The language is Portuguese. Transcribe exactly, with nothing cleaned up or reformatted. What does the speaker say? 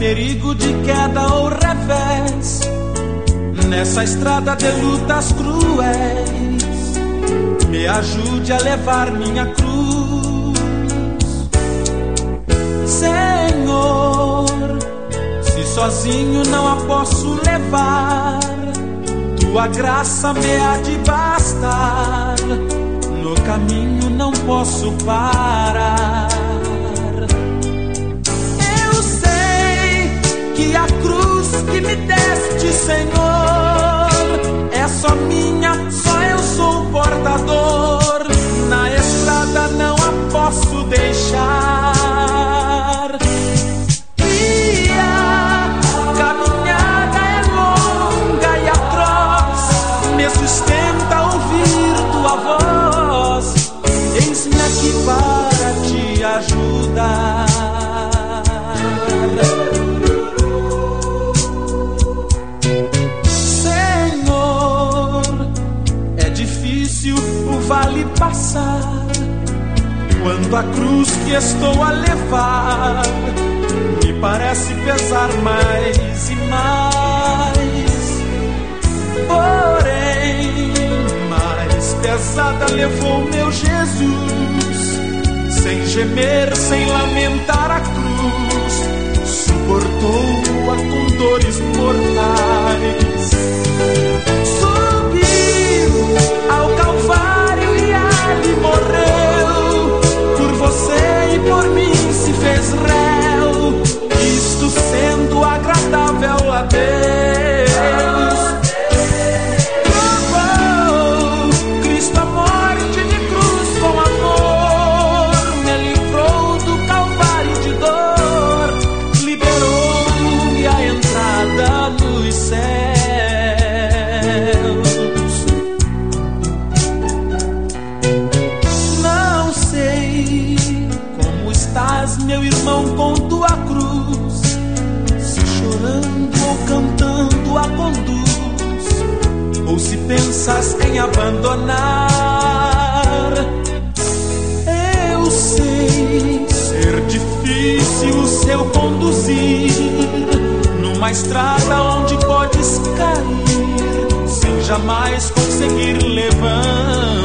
perigo de queda ou revés, nessa estrada de lutas cruéis, me ajude a levar minha cruz. Senhor, se sozinho não a posso levar, tua graça me há de bastar, no caminho não posso parar. Eu sei que a cruz que me deste, Senhor, é só minha, só eu sou o portador. Na estrada não a posso deixar. E a caminhada é longa e atroz, me sustenta ouvir tua voz. Eis-me aqui para te ajudar. O vale passar, quando a cruz que estou a levar me parece pesar mais e mais. Porém, mais pesada levou meu Jesus, sem gemer, sem lamentar a cruz, suportou-a com dores mortais. Ao Calvário e ali morreu, por você e por mim se fez réu, isto sendo agradável a Deus. Provou Cristo a morte de cruz com amor, me livrou do Calvário de dor, liberou-me a entrada nos céus. Meu irmão, com tua cruz, se chorando ou cantando a conduz, ou se pensas em abandonar. Eu sei ser difícil o seu conduzir, numa estrada onde podes cair, sem jamais conseguir levantar.